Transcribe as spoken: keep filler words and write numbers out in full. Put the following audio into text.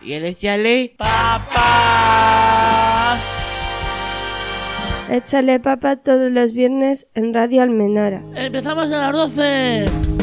y el Échale Papas. Échale Papa todos los viernes en Radio Almenara. Empezamos a las doce.